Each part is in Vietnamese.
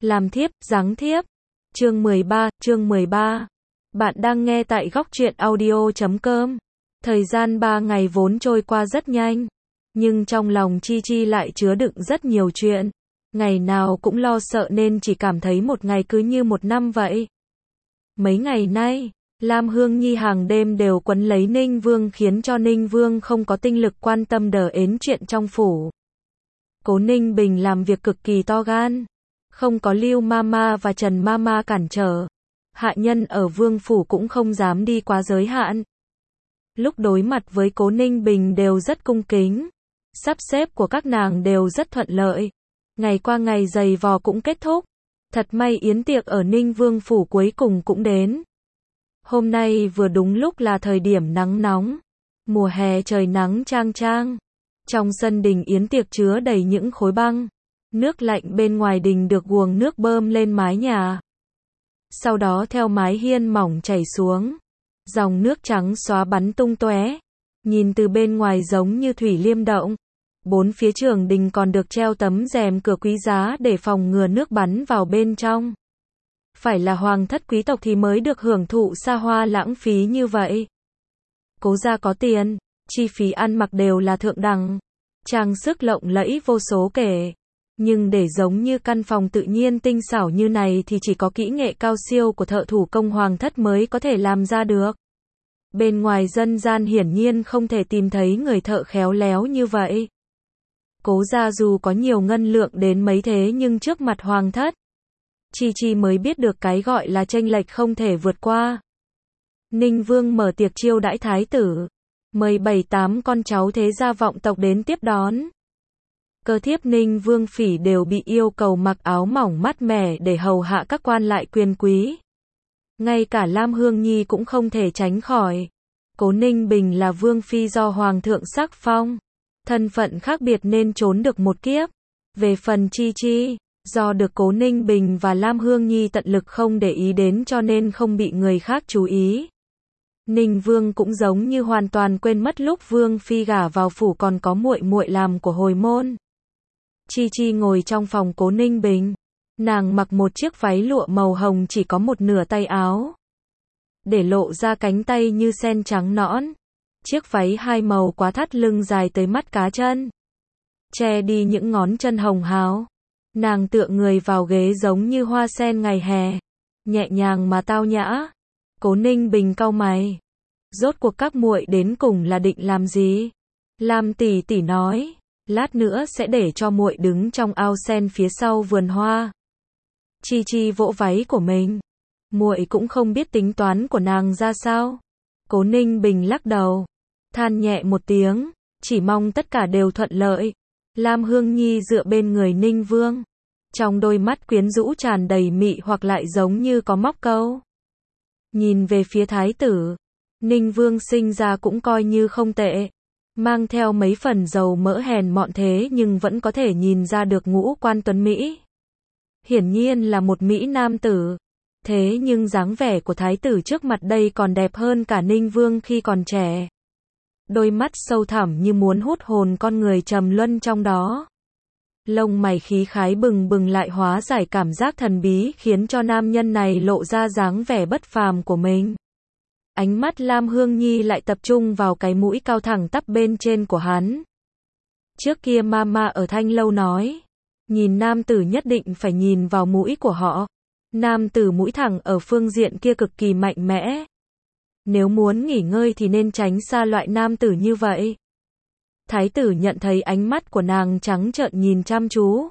Làm thiếp, giáng thiếp. Chương 13. Bạn đang nghe tại Góc Truyện Audio.com. Thời gian 3 ngày vốn trôi qua rất nhanh, nhưng trong lòng Chi Chi lại chứa đựng rất nhiều chuyện. Ngày nào cũng lo sợ nên chỉ cảm thấy một ngày cứ như một năm vậy. Mấy ngày nay, Lam Hương Nhi hàng đêm đều quấn lấy Ninh Vương khiến cho Ninh Vương không có tinh lực quan tâm đến chuyện trong phủ. Cố Ninh Bình làm việc cực kỳ to gan, không có Lưu Mama và Trần Mama cản trở. Hạ nhân ở Vương phủ cũng không dám đi quá giới hạn. Lúc đối mặt với Cố Ninh Bình đều rất cung kính, sắp xếp của các nàng đều rất thuận lợi. Ngày qua ngày giày vò cũng kết thúc. Thật may yến tiệc ở Ninh Vương phủ cuối cùng cũng đến. Hôm nay vừa đúng lúc là thời điểm nắng nóng, mùa hè trời nắng chang chang. Trong sân đình yến tiệc chứa đầy những khối băng, nước lạnh bên ngoài đình được guồng nước bơm lên mái nhà. Sau đó theo mái hiên mỏng chảy xuống, dòng nước trắng xóa bắn tung tóe, nhìn từ bên ngoài giống như thủy liêm động. Bốn phía trường đình còn được treo tấm rèm cửa quý giá để phòng ngừa nước bắn vào bên trong. Phải là hoàng thất quý tộc thì mới được hưởng thụ xa hoa lãng phí như vậy. Cố gia có tiền, chi phí ăn mặc đều là thượng đẳng, trang sức lộng lẫy vô số kể. Nhưng để giống như căn phòng tự nhiên tinh xảo như này thì chỉ có kỹ nghệ cao siêu của thợ thủ công hoàng thất mới có thể làm ra được. Bên ngoài dân gian hiển nhiên không thể tìm thấy người thợ khéo léo như vậy. Cố gia dù có nhiều ngân lượng đến mấy thế nhưng trước mặt hoàng thất, Chi Chi mới biết được cái gọi là chênh lệch không thể vượt qua. Ninh Vương mở tiệc chiêu đãi thái tử, mời 7-8 con cháu thế gia vọng tộc đến tiếp đón. Cơ thiếp Ninh Vương phỉ đều bị yêu cầu mặc áo mỏng mát mẻ để hầu hạ các quan lại quyền quý. Ngay cả Lam Hương Nhi cũng không thể tránh khỏi. Cố Ninh Bình là vương phi do hoàng thượng sắc phong, thân phận khác biệt nên trốn được một kiếp. Về phần Chi Chi, do được Cố Ninh Bình và Lam Hương Nhi tận lực không để ý đến cho nên không bị người khác chú ý. Ninh Vương cũng giống như hoàn toàn quên mất lúc vương phi gả vào phủ còn có muội muội làm của hồi môn. Chi Chi ngồi trong phòng Cố Ninh Bình, nàng mặc một chiếc váy lụa màu hồng chỉ có một nửa tay áo, để lộ ra cánh tay như sen trắng nõn. Chiếc váy hai màu quá thắt lưng dài tới mắt cá chân, che đi những ngón chân hồng hào. Nàng tựa người vào ghế giống như hoa sen ngày hè, nhẹ nhàng mà tao nhã. Cố Ninh Bình cau mày, rốt cuộc các muội đến cùng là định làm gì? Lam tỷ tỷ nói, lát nữa sẽ để cho muội đứng trong ao sen phía sau vườn hoa. Chi Chi vỗ váy của mình, muội cũng không biết tính toán của nàng ra sao. Cố Ninh Bình lắc đầu, than nhẹ một tiếng, chỉ mong tất cả đều thuận lợi. Lam Hương Nhi dựa bên người Ninh Vương, trong đôi mắt quyến rũ tràn đầy mị hoặc lại giống như có móc câu. Nhìn về phía thái tử, Ninh Vương sinh ra cũng coi như không tệ, mang theo mấy phần dầu mỡ hèn mọn thế nhưng vẫn có thể nhìn ra được ngũ quan tuấn Mỹ. Hiển nhiên là một Mỹ nam tử. Thế nhưng dáng vẻ của thái tử trước mặt đây còn đẹp hơn cả Ninh Vương khi còn trẻ. Đôi mắt sâu thẳm như muốn hút hồn con người trầm luân trong đó. Lông mày khí khái bừng bừng lại hóa giải cảm giác thần bí khiến cho nam nhân này lộ ra dáng vẻ bất phàm của mình. Ánh mắt Lam Hương Nhi lại tập trung vào cái mũi cao thẳng tắp bên trên của hắn. Trước kia Mama ở Thanh Lâu nói, nhìn nam tử nhất định phải nhìn vào mũi của họ. Nam tử mũi thẳng ở phương diện kia cực kỳ mạnh mẽ. Nếu muốn nghỉ ngơi thì nên tránh xa loại nam tử như vậy. Thái tử nhận thấy ánh mắt của nàng trắng trợn nhìn chăm chú,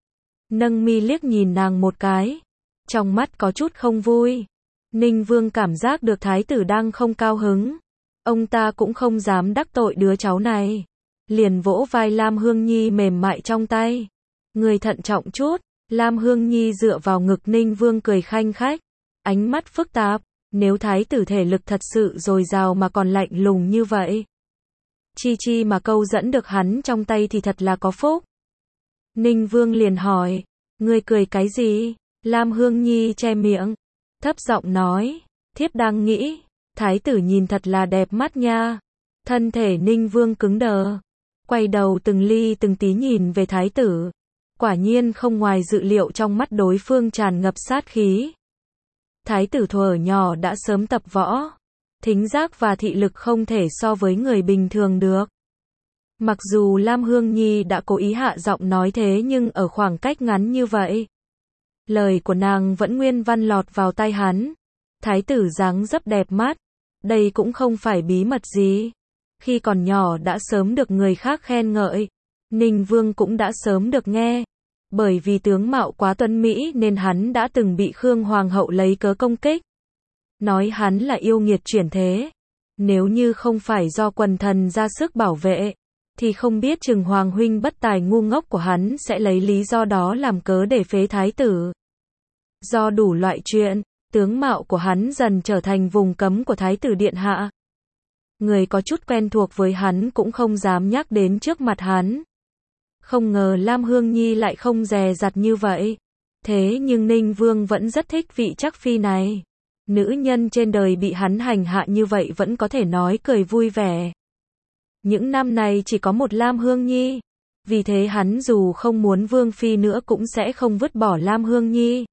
nâng mi liếc nhìn nàng một cái, trong mắt có chút không vui. Ninh Vương cảm giác được thái tử đang không cao hứng, ông ta cũng không dám đắc tội đứa cháu này, liền vỗ vai Lam Hương Nhi mềm mại trong tay. Người thận trọng chút. Lam Hương Nhi dựa vào ngực Ninh Vương cười khanh khách, ánh mắt phức tạp. Nếu thái tử thể lực thật sự dồi dào mà còn lạnh lùng như vậy, Chi Chi mà câu dẫn được hắn trong tay thì thật là có phúc. Ninh Vương liền hỏi, ngươi cười cái gì? Lam Hương Nhi che miệng, thấp giọng nói, thiếp đang nghĩ, thái tử nhìn thật là đẹp mắt nha. Thân thể Ninh Vương cứng đờ, quay đầu từng ly từng tí nhìn về thái tử. Quả nhiên không ngoài dự liệu, trong mắt đối phương tràn ngập sát khí. Thái tử thuở nhỏ đã sớm tập võ, thính giác và thị lực không thể so với người bình thường được. Mặc dù Lam Hương Nhi đã cố ý hạ giọng nói thế nhưng ở khoảng cách ngắn như vậy, lời của nàng vẫn nguyên văn lọt vào tai hắn. Thái tử dáng dấp đẹp mắt, đây cũng không phải bí mật gì. Khi còn nhỏ đã sớm được người khác khen ngợi, Ninh Vương cũng đã sớm được nghe. Bởi vì tướng mạo quá tuấn mỹ nên hắn đã từng bị Khương Hoàng hậu lấy cớ công kích, nói hắn là yêu nghiệt chuyển thế. Nếu như không phải do quần thần ra sức bảo vệ, thì không biết chừng Hoàng huynh bất tài ngu ngốc của hắn sẽ lấy lý do đó làm cớ để phế thái tử. Do đủ loại chuyện, tướng mạo của hắn dần trở thành vùng cấm của thái tử điện hạ. Người có chút quen thuộc với hắn cũng không dám nhắc đến trước mặt hắn. Không ngờ Lam Hương Nhi lại không dè dặt như vậy. Thế nhưng Ninh Vương vẫn rất thích vị chắc phi này. Nữ nhân trên đời bị hắn hành hạ như vậy vẫn có thể nói cười vui vẻ. Những năm này chỉ có một Lam Hương Nhi. Vì thế hắn dù không muốn Vương phi nữa cũng sẽ không vứt bỏ Lam Hương Nhi.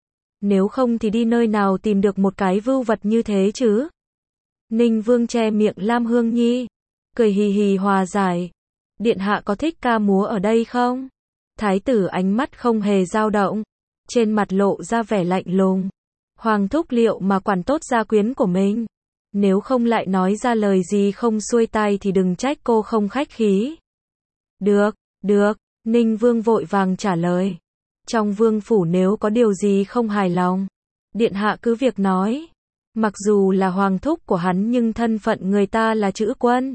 Nếu không thì đi nơi nào tìm được một cái vưu vật như thế chứ? Ninh Vương che miệng Lam Hương Nhi, cười hì hì hòa giải. Điện hạ có thích ca múa ở đây không? Thái tử ánh mắt không hề dao động, trên mặt lộ ra vẻ lạnh lùng. Hoàng thúc liệu mà quản tốt gia quyến của mình. Nếu không lại nói ra lời gì không xuôi tai thì đừng trách cô không khách khí. Được, được, Ninh Vương vội vàng trả lời. Trong vương phủ nếu có điều gì không hài lòng, điện hạ cứ việc nói. Mặc dù là hoàng thúc của hắn nhưng thân phận người ta là chữ quân,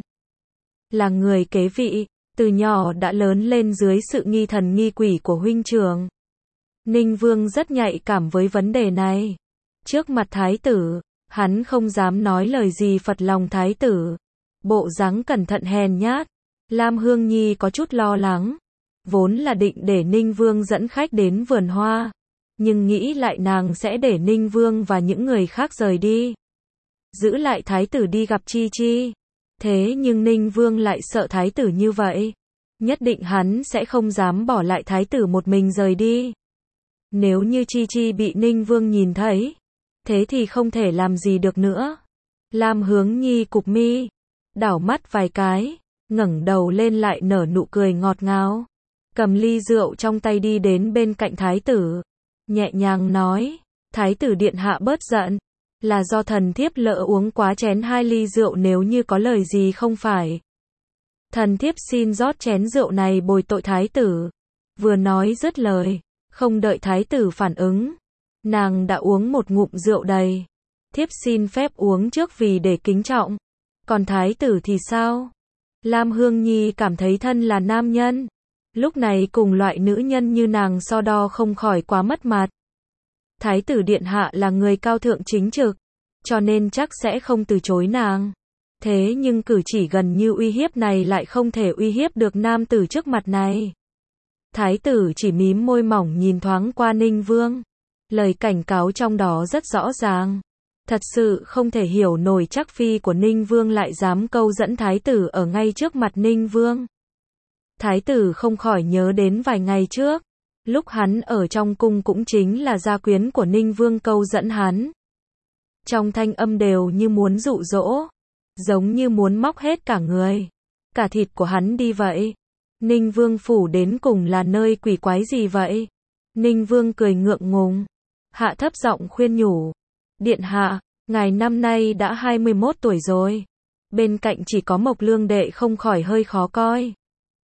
là người kế vị, từ nhỏ đã lớn lên dưới sự nghi thần nghi quỷ của huynh trưởng. Ninh Vương rất nhạy cảm với vấn đề này. Trước mặt thái tử, hắn không dám nói lời gì phật lòng thái tử. Bộ dáng cẩn thận hèn nhát. Lam Hương Nhi có chút lo lắng. Vốn là định để Ninh Vương dẫn khách đến vườn hoa, nhưng nghĩ lại nàng sẽ để Ninh Vương và những người khác rời đi, giữ lại thái tử đi gặp Chi Chi. Thế nhưng Ninh Vương lại sợ thái tử như vậy, nhất định hắn sẽ không dám bỏ lại thái tử một mình rời đi. Nếu như Chi Chi bị Ninh Vương nhìn thấy, thế thì không thể làm gì được nữa. Lam Hướng Nhi cụp mi, đảo mắt vài cái, ngẩng đầu lên lại nở nụ cười ngọt ngào, cầm ly rượu trong tay đi đến bên cạnh thái tử, nhẹ nhàng nói, thái tử điện hạ bớt giận, là do thần thiếp lỡ uống quá chén 2 ly rượu, nếu như có lời gì không phải, thần thiếp xin rót chén rượu này bồi tội thái tử. Vừa nói dứt lời, không đợi thái tử phản ứng, nàng đã uống một ngụm rượu đầy. Thiếp xin phép uống trước vì để kính trọng. Còn thái tử thì sao? Lam Hương Nhi cảm thấy thân là nam nhân, lúc này cùng loại nữ nhân như nàng so đo không khỏi quá mất mặt. Thái tử điện hạ là người cao thượng chính trực, cho nên chắc sẽ không từ chối nàng. Thế nhưng cử chỉ gần như uy hiếp này lại không thể uy hiếp được nam tử trước mặt này. Thái tử chỉ mím môi mỏng nhìn thoáng qua Ninh Vương. Lời cảnh cáo trong đó rất rõ ràng. Thật sự không thể hiểu nổi chắc phi của Ninh Vương lại dám câu dẫn thái tử ở ngay trước mặt Ninh Vương. Thái tử không khỏi nhớ đến vài ngày trước, lúc hắn ở trong cung cũng chính là gia quyến của Ninh Vương câu dẫn hắn. Trong thanh âm đều như muốn dụ dỗ, giống như muốn móc hết cả người, cả thịt của hắn đi vậy. Ninh Vương phủ đến cùng là nơi quỷ quái gì vậy? Ninh Vương cười ngượng ngùng, hạ thấp giọng khuyên nhủ. Điện hạ, ngài năm nay đã 21 tuổi rồi. Bên cạnh chỉ có Mộc Lương đệ không khỏi hơi khó coi.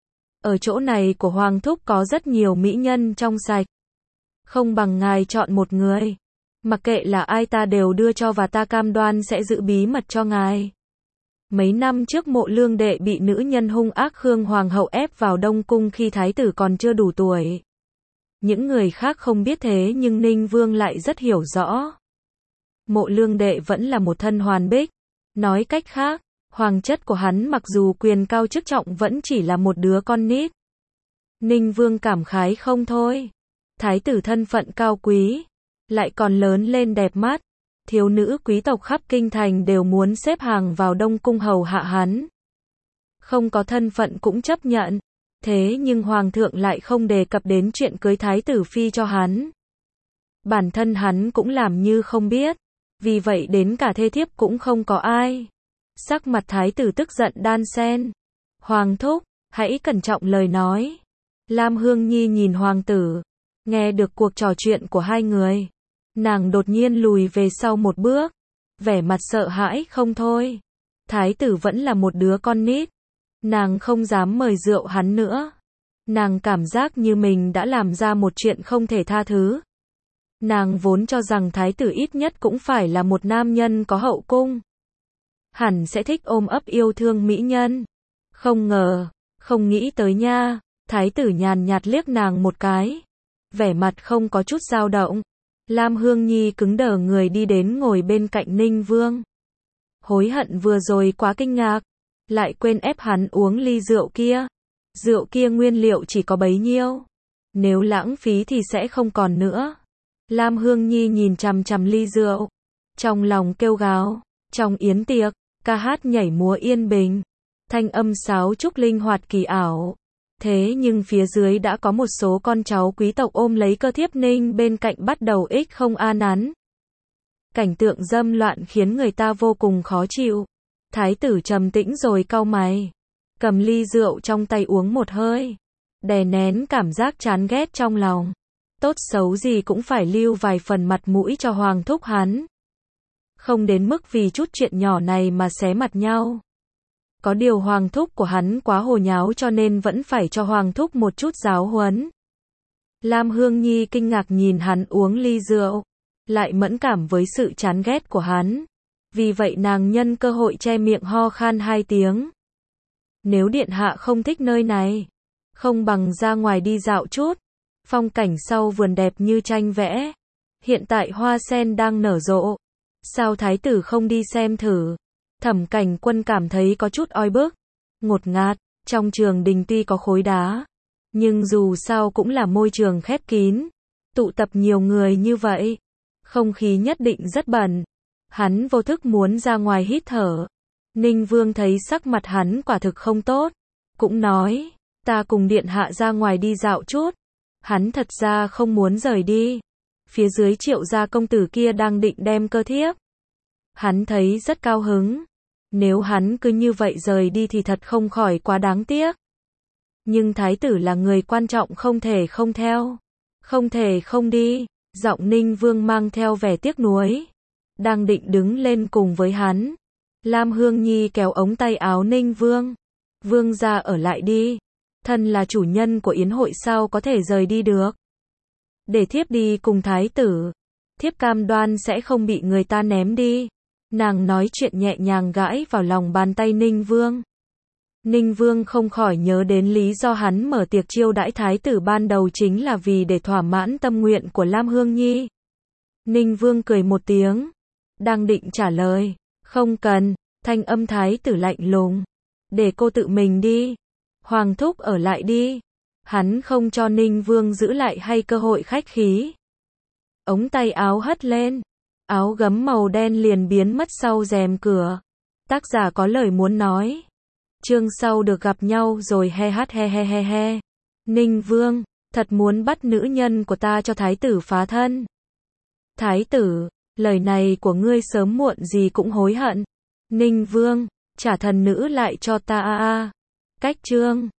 Ở chỗ này của Hoàng thúc có rất nhiều mỹ nhân trong sạch. Không bằng ngài chọn một người. Mặc kệ là ai ta đều đưa cho và ta cam đoan sẽ giữ bí mật cho ngài. Mấy năm trước Mộ Lương đệ bị nữ nhân hung ác Khương Hoàng hậu ép vào Đông cung khi thái tử còn chưa đủ tuổi. Những người khác không biết thế nhưng Ninh Vương lại rất hiểu rõ. Mộ Lương đệ vẫn là một thân hoàn bích. Nói cách khác, hoàng chất của hắn mặc dù quyền cao chức trọng vẫn chỉ là một đứa con nít. Ninh Vương cảm khái không thôi. Thái tử thân phận cao quý, lại còn lớn lên đẹp mắt. Thiếu nữ quý tộc khắp kinh thành đều muốn xếp hàng vào Đông cung hầu hạ hắn. Không có thân phận cũng chấp nhận. Thế nhưng hoàng thượng lại không đề cập đến chuyện cưới thái tử phi cho hắn. Bản thân hắn cũng làm như không biết, vì vậy đến cả thê thiếp cũng không có ai. Sắc mặt thái tử tức giận đan xen. Hoàng thúc, hãy cẩn trọng lời nói. Lam Hương Nhi nhìn hoàng tử, nghe được cuộc trò chuyện của hai người. Nàng đột nhiên lùi về sau một bước, vẻ mặt sợ hãi không thôi. Thái tử vẫn là một đứa con nít. Nàng không dám mời rượu hắn nữa. Nàng cảm giác như mình đã làm ra một chuyện không thể tha thứ. Nàng vốn cho rằng thái tử ít nhất cũng phải là một nam nhân có hậu cung. Hẳn sẽ thích ôm ấp yêu thương mỹ nhân. Không ngờ, không nghĩ tới nha. Thái tử nhàn nhạt liếc nàng một cái. Vẻ mặt không có chút dao động. Lam Hương Nhi cứng đờ người đi đến ngồi bên cạnh Ninh Vương. Hối hận vừa rồi quá kinh ngạc. Lại quên ép hắn uống ly rượu kia. Rượu kia nguyên liệu chỉ có bấy nhiêu. Nếu lãng phí thì sẽ không còn nữa. Lam Hương Nhi nhìn chằm chằm ly rượu. Trong lòng kêu gào. Trong yến tiệc, ca hát nhảy múa yên bình. Thanh âm sáo trúc linh hoạt kỳ ảo. Thế nhưng phía dưới đã có một số con cháu quý tộc ôm lấy cơ thiếp Ninh bên cạnh bắt đầu không an nắn. Cảnh tượng dâm loạn khiến người ta vô cùng khó chịu. Thái tử trầm tĩnh rồi cau mày. Cầm ly rượu trong tay uống một hơi. Đè nén cảm giác chán ghét trong lòng. Tốt xấu gì cũng phải lưu vài phần mặt mũi cho hoàng thúc hắn. Không đến mức vì chút chuyện nhỏ này mà xé mặt nhau. Có điều hoàng thúc của hắn quá hồ nháo cho nên vẫn phải cho hoàng thúc một chút giáo huấn. Lam Hương Nhi kinh ngạc nhìn hắn uống ly rượu. Lại mẫn cảm với sự chán ghét của hắn. Vì vậy nàng nhân cơ hội che miệng ho khan 2 tiếng. Nếu điện hạ không thích nơi này, không bằng ra ngoài đi dạo chút. Phong cảnh sau vườn đẹp như tranh vẽ. Hiện tại hoa sen đang nở rộ. Sao thái tử không đi xem thử? Thẩm Cảnh Quân cảm thấy có chút oi bức, ngột ngạt. Trong trường đình tuy có khối đá, nhưng dù sao cũng là môi trường khép kín. Tụ tập nhiều người như vậy, không khí nhất định rất bẩn. Hắn vô thức muốn ra ngoài hít thở. Ninh Vương thấy sắc mặt hắn quả thực không tốt, cũng nói, ta cùng điện hạ ra ngoài đi dạo chút. Hắn thật ra không muốn rời đi. Phía dưới Triệu gia công tử kia đang định đem cơ thiếp. Hắn thấy rất cao hứng. Nếu hắn cứ như vậy rời đi thì thật không khỏi quá đáng tiếc. Nhưng thái tử là người quan trọng không thể không theo. Không thể không đi. Giọng Ninh Vương mang theo vẻ tiếc nuối. Đang định đứng lên cùng với hắn. Lam Hương Nhi kéo ống tay áo Ninh Vương. Vương gia ở lại đi. Thân là chủ nhân của yến hội sao có thể rời đi được. Để thiếp đi cùng thái tử. Thiếp cam đoan sẽ không bị người ta ném đi. Nàng nói chuyện nhẹ nhàng gãi vào lòng bàn tay Ninh Vương. Ninh Vương không khỏi nhớ đến lý do hắn mở tiệc chiêu đãi thái tử ban đầu chính là vì để thỏa mãn tâm nguyện của Lam Hương Nhi. Ninh Vương cười một tiếng. Đang định trả lời. Không cần. Thanh âm thái tử lạnh lùng. Để cô tự mình đi. Hoàng thúc ở lại đi. Hắn không cho Ninh Vương giữ lại hay cơ hội khách khí. Ống tay áo hất lên. Áo gấm màu đen liền biến mất sau rèm cửa. Tác giả có lời muốn nói. Chương sau được gặp nhau rồi he hát he he he he. Ninh Vương, thật muốn bắt nữ nhân của ta cho thái tử phá thân. Thái tử, lời này của ngươi sớm muộn gì cũng hối hận. Ninh Vương, trả thần nữ lại cho ta a a. Cách chương